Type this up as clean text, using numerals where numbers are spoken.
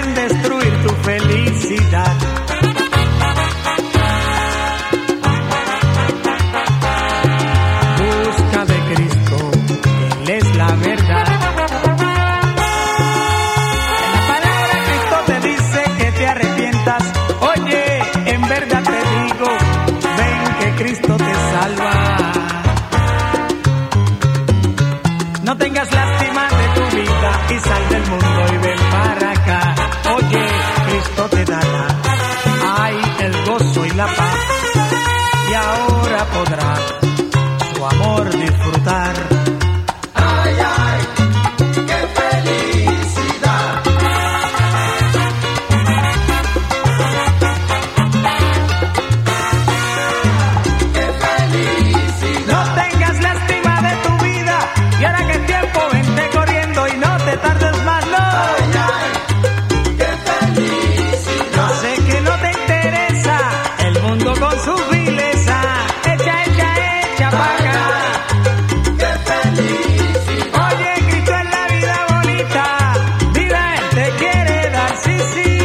quieren destruir tu felicidad. Busca de Cristo, Él es la verdad. En la palabra Cristo te dice que te arrepientas. Oye, en verdad te digo, ven que Cristo te salva. No tengas lástima de tu vida y sal del mundo y ven para acá. Oye, Cristo te dará, ay, el gozo y la paz. Y ahora podrás su amor disfrutar. Ay, ay, qué felicidad. Qué felicidad. No tengas lástima de tu vida y ahora que el tiempo vente corriendo y no te tardes más, no. Ay, ay, qué felicidad. Yo sé que no te interesa el mundo con su vileza. Echa pa' acá. Qué felicidad. Oye, Cristo es la vida bonita, vida Él te quiere dar, sí, sí.